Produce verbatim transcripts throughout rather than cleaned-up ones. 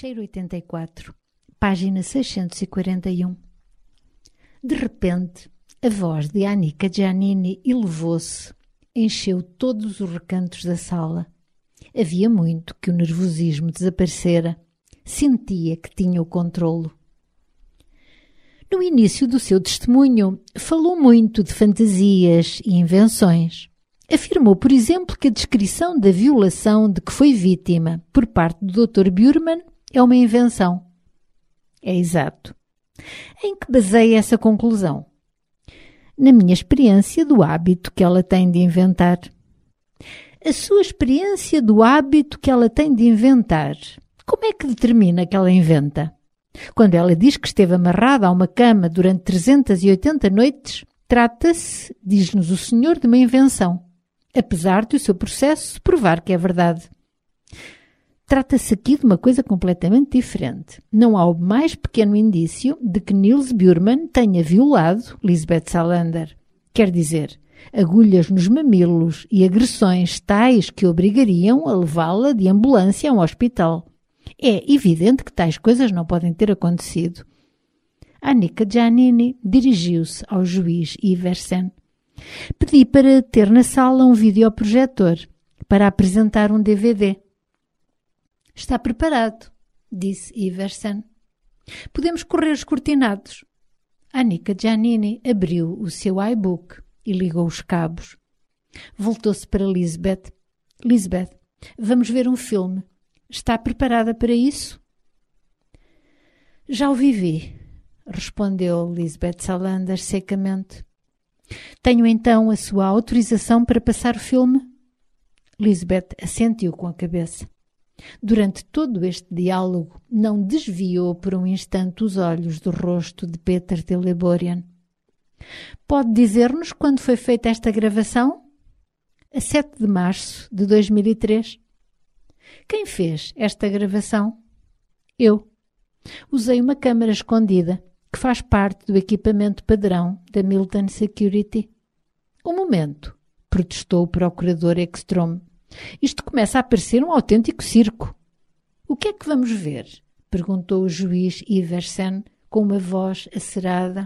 Cheiro oitenta e quatro, página seiscentos e quarenta e um. De repente, a voz de Annika Giannini elevou-se, encheu todos os recantos da sala. Havia muito que o nervosismo desaparecera. Sentia que tinha o controlo. No início do seu testemunho, falou muito de fantasias e invenções. Afirmou, por exemplo, que a descrição da violação de que foi vítima por parte do doutor Bjurman é uma invenção. É exato. Em que baseia essa conclusão? Na minha experiência do hábito que ela tem de inventar. A sua experiência do hábito que ela tem de inventar, como é que determina que ela inventa? Quando ela diz que esteve amarrada a uma cama durante trezentas e oitenta noites, trata-se, diz-nos o senhor, de uma invenção, apesar de o seu processo provar que é verdade. Trata-se aqui de uma coisa completamente diferente. Não há o mais pequeno indício de que Niels Bjurman tenha violado Lisbeth Salander. Quer dizer, agulhas nos mamilos e agressões tais que obrigariam a levá-la de ambulância a um hospital. É evidente que tais coisas não podem ter acontecido. Annika Giannini dirigiu-se ao juiz Iversen. Pedi para ter na sala um videoprojetor para apresentar um D V D. Está preparado, disse Iversen. Podemos correr os cortinados. Annika Giannini abriu o seu iBook e ligou os cabos. Voltou-se para Lisbeth. Lisbeth, vamos ver um filme. Está preparada para isso? Já o vivi, respondeu Lisbeth Salander secamente. Tenho então a sua autorização para passar o filme? Lisbeth assentiu com a cabeça. Durante todo este diálogo, não desviou por um instante os olhos do rosto de Peter Teleborian. Pode dizer-nos quando foi feita esta gravação? A sete de março de dois mil e três. Quem fez esta gravação? Eu. Usei uma câmara escondida, que faz parte do equipamento padrão da Milton Security. Um momento, protestou o procurador Ekstrom. Isto começa a parecer um autêntico circo. O que é que vamos ver? Perguntou o juiz Iversen com uma voz acerada.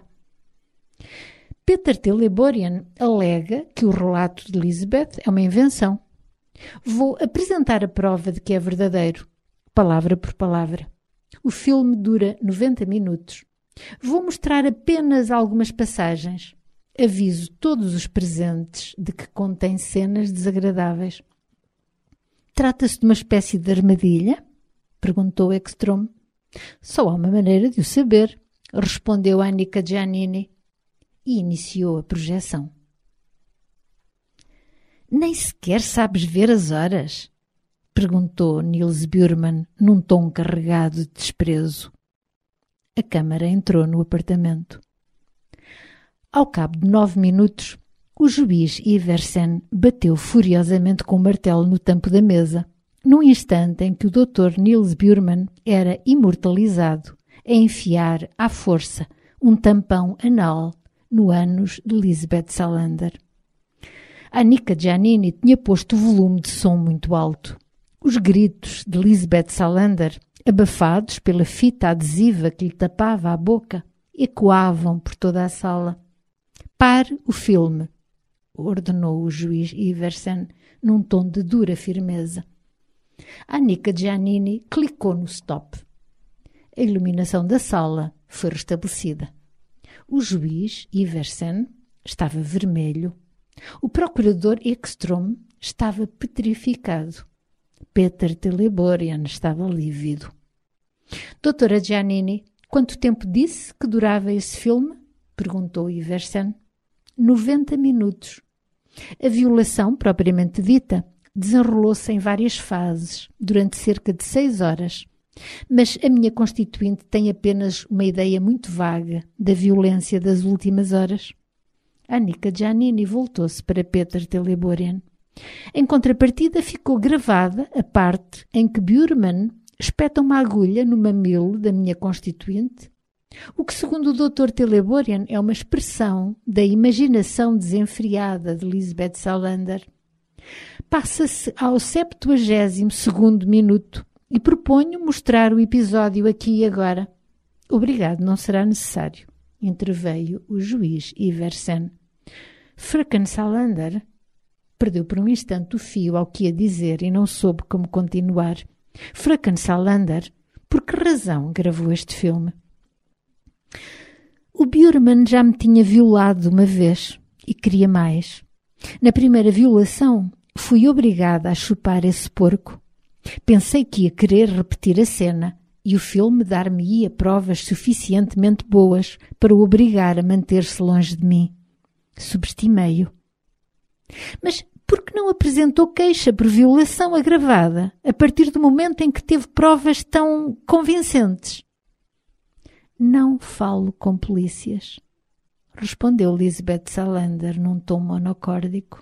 Peter Teleborian alega que o relato de Lisbeth é uma invenção. Vou apresentar a prova de que é verdadeiro, palavra por palavra. O filme dura noventa minutos. Vou mostrar apenas algumas passagens. Aviso todos os presentes de que contém cenas desagradáveis. Trata-se de uma espécie de armadilha? Perguntou Ekstrom. Só há uma maneira de o saber, respondeu Annika Giannini e iniciou a projeção. Nem sequer sabes ver as horas? Perguntou Niels Bjurman num tom carregado de desprezo. A câmara entrou no apartamento. Ao cabo de nove minutos, o juiz Iversen bateu furiosamente com o martelo no tampo da mesa, num instante em que o doutor Niels Bjurman era imortalizado a enfiar à força um tampão anal no ânus de Lisbeth Salander. Annika Giannini tinha posto o volume de som muito alto. Os gritos de Lisbeth Salander, abafados pela fita adesiva que lhe tapava a boca, ecoavam por toda a sala. Pare o filme, ordenou o juiz Iversen num tom de dura firmeza. Annika Giannini clicou no stop. A iluminação da sala foi restabelecida. O juiz Iversen estava vermelho. O procurador Ekstrom estava petrificado. Peter Teleborian estava lívido. Doutora Giannini, quanto tempo disse que durava esse filme? Perguntou Iversen. noventa minutos. A violação, propriamente dita, desenrolou-se em várias fases, durante cerca de seis horas. Mas a minha constituinte tem apenas uma ideia muito vaga da violência das últimas horas. Annika Giannini voltou-se para Peter Teleborian. Em contrapartida, ficou gravada a parte em que Bjurman espeta uma agulha no mamilo da minha constituinte, o que, segundo o doutor Teleborian, é uma expressão da imaginação desenfreada de Lisbeth Salander. Passa-se ao septuagésimo segundo minuto e proponho mostrar o episódio aqui e agora. Obrigado, não será necessário, interveio o juiz Iversen. Fröken Salander perdeu por um instante o fio ao que ia dizer e não soube como continuar. Fröken Salander, por que razão gravou este filme? O Bjurman já me tinha violado uma vez e queria mais. Na primeira violação, fui obrigada a chupar esse porco. Pensei que ia querer repetir a cena e o filme dar-me-ia provas suficientemente boas para o obrigar a manter-se longe de mim. Subestimei-o. Mas por que não apresentou queixa por violação agravada a partir do momento em que teve provas tão convincentes? Não falo com polícias, respondeu Lisbeth Salander num tom monocórdico.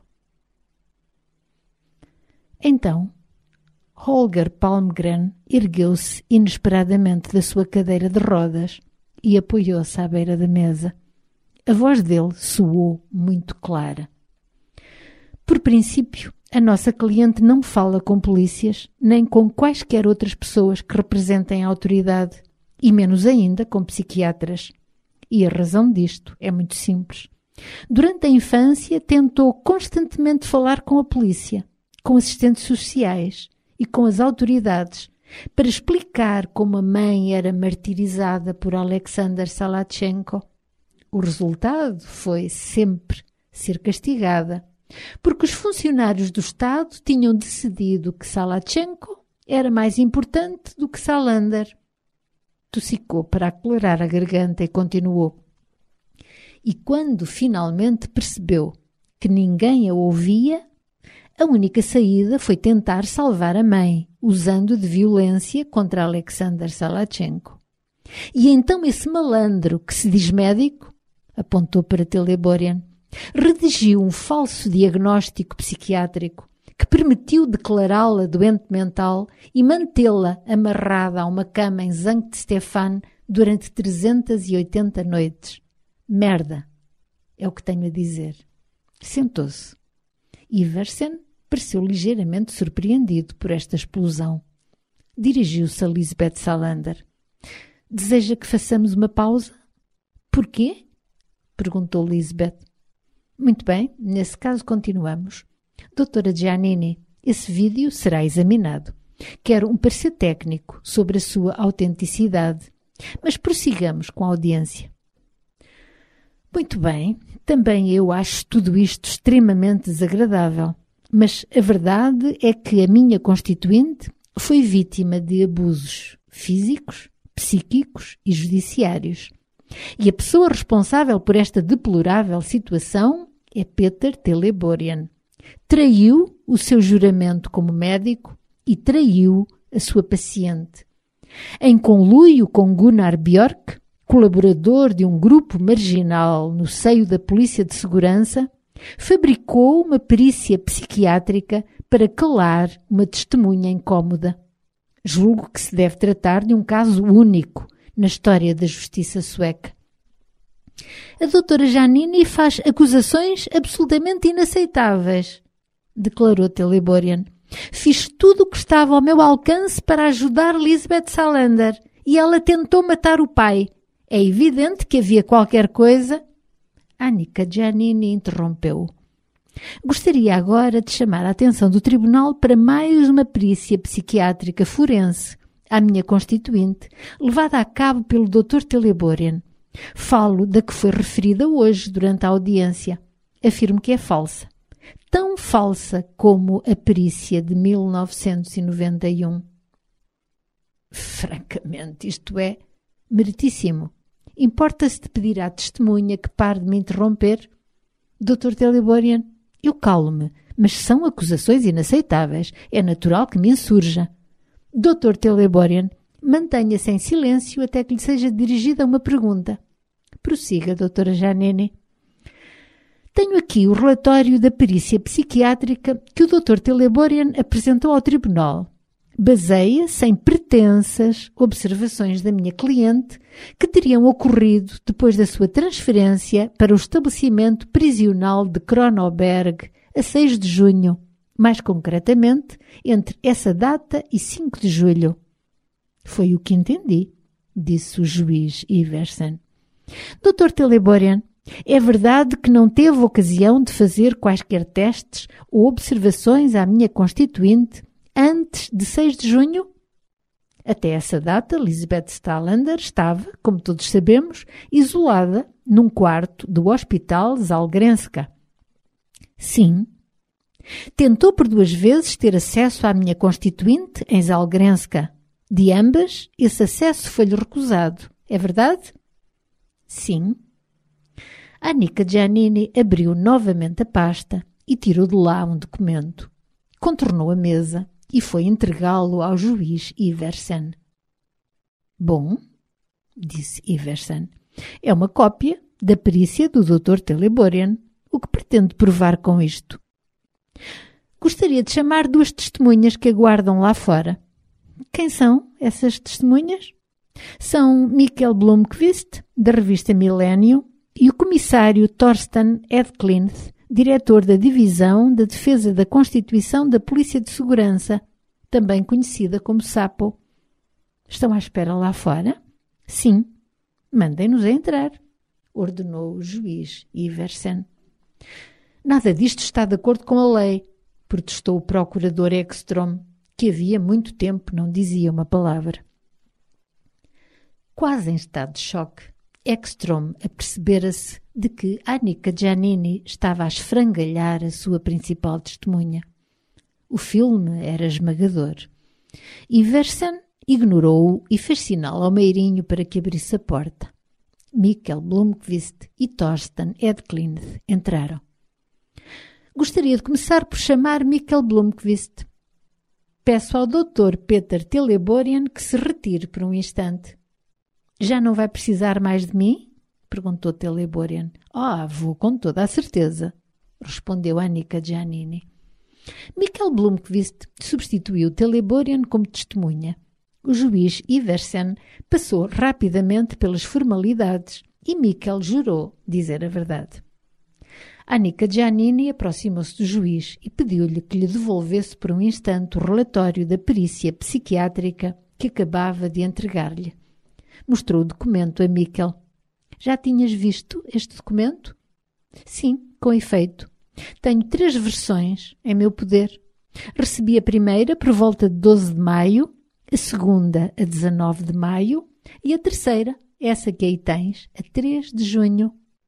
Então, Holger Palmgren ergueu-se inesperadamente da sua cadeira de rodas e apoiou-se à beira da mesa. A voz dele soou muito clara. Por princípio, a nossa cliente não fala com polícias, nem com quaisquer outras pessoas que representem a autoridade, e menos ainda com psiquiatras. E a razão disto é muito simples. Durante a infância, tentou constantemente falar com a polícia, com assistentes sociais e com as autoridades, para explicar como a mãe era martirizada por Alexander Salachenko. O resultado foi sempre ser castigada, porque os funcionários do Estado tinham decidido que Salachenko era mais importante do que Salander. Tossicou para aclarar a garganta e continuou. E quando finalmente percebeu que ninguém a ouvia, a única saída foi tentar salvar a mãe, usando de violência contra Alexander Salachenko. E então esse malandro que se diz médico, apontou para Teleborian, redigiu um falso diagnóstico psiquiátrico que permitiu declará-la doente mental e mantê-la amarrada a uma cama em Sankt Stefan durante trezentas e oitenta noites. Merda, é o que tenho a dizer. Sentou-se. Iversen pareceu ligeiramente surpreendido por esta explosão. Dirigiu-se a Lisbeth Salander. Deseja que façamos uma pausa? Porquê? Perguntou Lisbeth. Muito bem, nesse caso continuamos. Doutora Giannini, esse vídeo será examinado. Quero um parecer técnico sobre a sua autenticidade, mas prossigamos com a audiência. Muito bem, também eu acho tudo isto extremamente desagradável, mas a verdade é que a minha constituinte foi vítima de abusos físicos, psíquicos e judiciários. E a pessoa responsável por esta deplorável situação é Peter Teleborian. Traiu o seu juramento como médico e traiu a sua paciente. Em conluio com Gunnar Björk, colaborador de um grupo marginal no seio da Polícia de Segurança, fabricou uma perícia psiquiátrica para calar uma testemunha incómoda. Julgo que se deve tratar de um caso único na história da justiça sueca. A doutora Giannini faz acusações absolutamente inaceitáveis, declarou Teleborian. Fiz tudo o que estava ao meu alcance para ajudar Lisbeth Salander e ela tentou matar o pai. É evidente que havia qualquer coisa... Annika Giannini interrompeu. Gostaria agora de chamar a atenção do tribunal para mais uma perícia psiquiátrica forense à minha constituinte, levada a cabo pelo doutor Teleborian. Falo da que foi referida hoje durante a audiência. Afirmo que é falsa. Tão falsa como a perícia de mil novecentos e noventa e um. Francamente, isto é meritíssimo. Importa-se de pedir à testemunha que pare de me interromper? doutor Teleborian, eu calo-me, mas são acusações inaceitáveis. É natural que me insurja. doutor Teleborian, mantenha-se em silêncio até que lhe seja dirigida uma pergunta. Prossiga, doutora Giannini. Tenho aqui o relatório da perícia psiquiátrica que o doutor Teleborian apresentou ao tribunal. Baseia-se em pretensas observações da minha cliente que teriam ocorrido depois da sua transferência para o estabelecimento prisional de Kronoberg a seis de junho, mais concretamente entre essa data e cinco de julho. Foi o que entendi, disse o juiz Iversen. doutor Teleborian, é verdade que não teve ocasião de fazer quaisquer testes ou observações à minha constituinte antes de seis de junho? Até essa data, Lisbeth Salander estava, como todos sabemos, isolada num quarto do Hospital Zalgrenska. Sim. Tentou por duas vezes ter acesso à minha constituinte em Zalgrenska. De ambas, esse acesso foi-lhe recusado. É verdade? Sim. Annika Giannini abriu novamente a pasta e tirou de lá um documento. Contornou a mesa e foi entregá-lo ao juiz Iversen. Bom, disse Iversen, é uma cópia da perícia do doutor Teleborian. O que pretende provar com isto? Gostaria de chamar duas testemunhas que aguardam lá fora. Quem são essas testemunhas? São Mikkel Blomqvist, da revista Millennium, e o comissário Thorsten Edklint, diretor da Divisão da Defesa da Constituição da Polícia de Segurança, também conhecida como SAPO. Estão à espera lá fora? Sim. Mandem-nos a entrar, ordenou o juiz Iversen. Nada disto está de acordo com a lei, protestou o procurador Ekstrom, que havia muito tempo não dizia uma palavra. Quase em estado de choque, Ekstrom apercebera-se de que Annika Giannini estava a esfrangalhar a sua principal testemunha. O filme era esmagador. Iversen ignorou-o e fez sinal ao meirinho para que abrisse a porta. Mikkel Blomqvist e Thorsten Edklint entraram. Gostaria de começar por chamar Mikkel Blomqvist. Peço ao doutor Peter Teleborian que se retire por um instante. Já não vai precisar mais de mim? Perguntou Teleborian. Ah, vou com toda a certeza, respondeu Annika Giannini. Mikkel Blomqvist substituiu Teleborian como testemunha. O juiz Iversen passou rapidamente pelas formalidades e Mikkel jurou dizer a verdade. Annika Giannini aproximou-se do juiz e pediu-lhe que lhe devolvesse por um instante o relatório da perícia psiquiátrica que acabava de entregar-lhe. Mostrou o documento a Mikkel. Já tinhas visto este documento? Sim, com efeito. Tenho três versões em meu poder. Recebi a primeira por volta de doze de maio, a segunda a dezanove de maio e a terceira, essa que aí tens, a três de junho.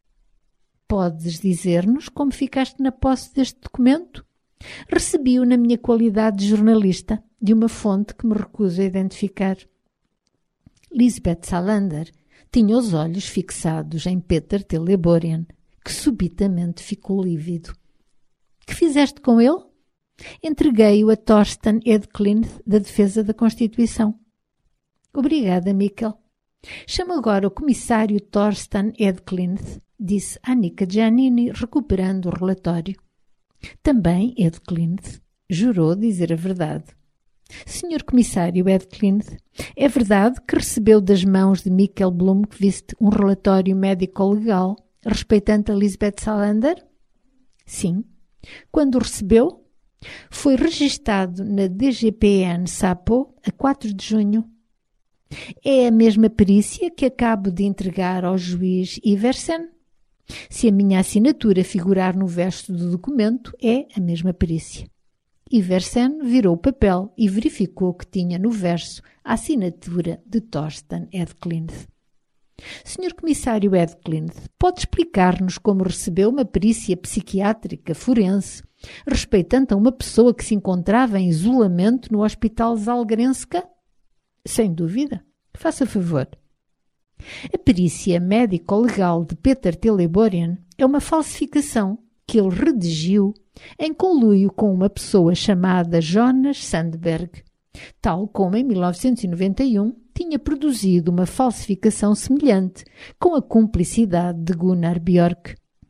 Podes dizer-nos como ficaste na posse deste documento? Recebi-o na minha qualidade de jornalista, de uma fonte que me recuso a identificar. Lisbeth Salander tinha os olhos fixados em Peter Teleborian, que subitamente ficou lívido. Que fizeste com ele? Entreguei-o a Thorsten Edklint, da Defesa da Constituição. Obrigada, Mikkel. Chama agora o comissário Thorsten Edklint, disse Annika Giannini, recuperando o relatório. Também Edklint jurou dizer a verdade. senhor comissário Edklint, é verdade que recebeu das mãos de Mikkel Blomqvist um relatório médico-legal respeitante a Lisbeth Salander? Sim. Quando o recebeu? Foi registado na D G P N SAPO a quatro de junho. É a mesma perícia que acabo de entregar ao juiz Iversen? Se a minha assinatura figurar no verso do documento, é a mesma perícia. Iversen virou o papel e verificou que tinha no verso a assinatura de Thorsten Edklint. senhor comissário Edklint, pode explicar-nos como recebeu uma perícia psiquiátrica forense respeitante a uma pessoa que se encontrava em isolamento no Hospital Zalgrenska? Sem dúvida. Faça favor. A perícia médico-legal de Peter Teleborian é uma falsificação que ele redigiu em conluio com uma pessoa chamada Jonas Sandberg, tal como em mil novecentos e noventa e um tinha produzido uma falsificação semelhante com a cumplicidade de Gunnar Björk.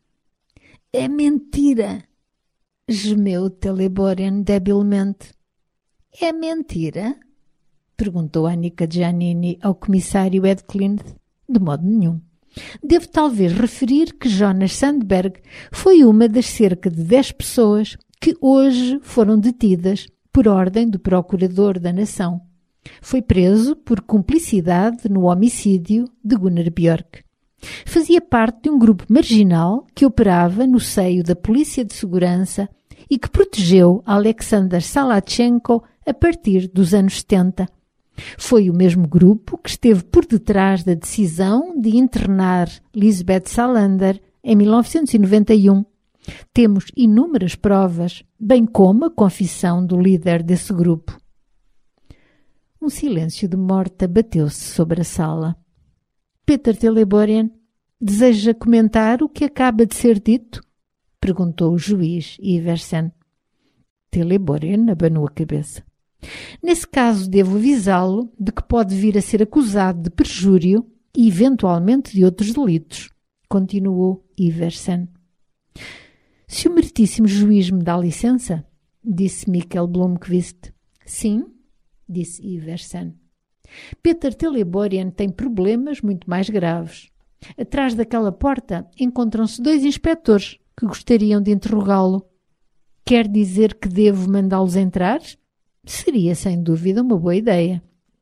É mentira! Gemeu Teleborian debilmente. É mentira? Perguntou Annika Giannini ao comissário Edklint. De modo nenhum. Devo talvez referir que Jonas Sandberg foi uma das cerca de dez pessoas que hoje foram detidas por ordem do Procurador da Nação. Foi preso por cumplicidade no homicídio de Gunnar Björk. Fazia parte de um grupo marginal que operava no seio da Polícia de Segurança e que protegeu Alexander Salachenko a partir dos anos setenta. Foi o mesmo grupo que esteve por detrás da decisão de internar Lisbeth Salander em mil novecentos e noventa e um. Temos inúmeras provas, bem como a confissão do líder desse grupo. Um silêncio de morte abateu-se sobre a sala. Peter Teleborian, deseja comentar o que acaba de ser dito? Perguntou o juiz Iversen. Teleborian abanou a cabeça. Nesse caso, devo avisá-lo de que pode vir a ser acusado de perjúrio e, eventualmente, de outros delitos, continuou Iversen. Se o meritíssimo juiz me dá licença, disse Mikkel Blomqvist. Sim, disse Iversen. Peter Teleborian tem problemas muito mais graves. Atrás daquela porta encontram-se dois inspectores que gostariam de interrogá-lo. Quer dizer que devo mandá-los entrar? Seria, sem dúvida, uma boa ideia.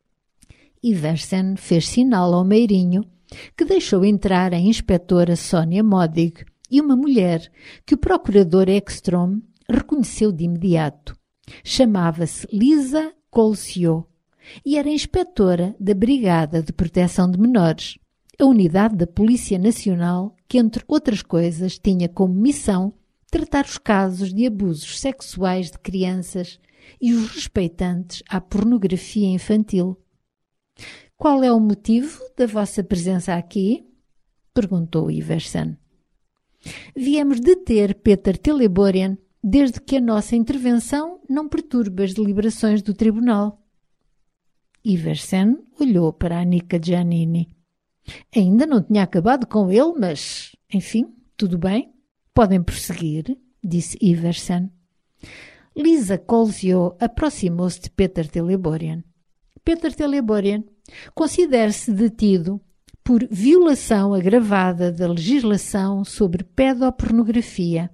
Iversen fez sinal ao meirinho, que deixou entrar a inspetora Sonia Modig e uma mulher que o procurador Ekström reconheceu de imediato. Chamava-se Lisa Kolsio e era inspetora da Brigada de Proteção de Menores, a unidade da Polícia Nacional que, entre outras coisas, tinha como missão tratar os casos de abusos sexuais de crianças e os respeitantes à pornografia infantil. Qual é o motivo da vossa presença aqui? Perguntou Iversen. Viemos deter Peter Teleborian desde que a nossa intervenção não perturba as deliberações do tribunal. Iversen olhou para Annika Giannini. Ainda não tinha acabado com ele, mas, enfim, tudo bem. Podem prosseguir, disse Iversen. Lisa Kolsio aproximou-se de Peter Teleborian. Peter Teleborian, considere-se detido por violação agravada da legislação sobre pedopornografia.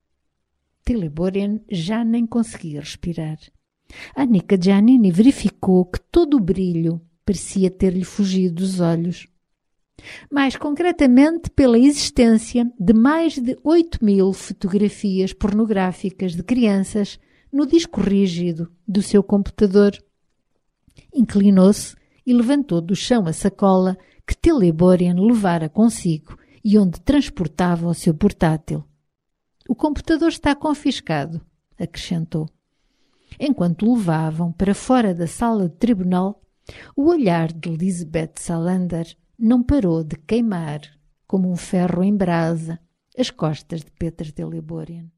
Teleborian já nem conseguia respirar. Annika Giannini verificou que todo o brilho parecia ter-lhe fugido dos olhos. Mais concretamente pela existência de mais de oito mil fotografias pornográficas de crianças no disco rígido do seu computador. Inclinou-se e levantou do chão a sacola que Teleborian levara consigo e onde transportava o seu portátil. O computador está confiscado, acrescentou. Enquanto o levavam para fora da sala de tribunal, o olhar de Lisbeth Salander não parou de queimar, como um ferro em brasa, as costas de Peter Teleborian.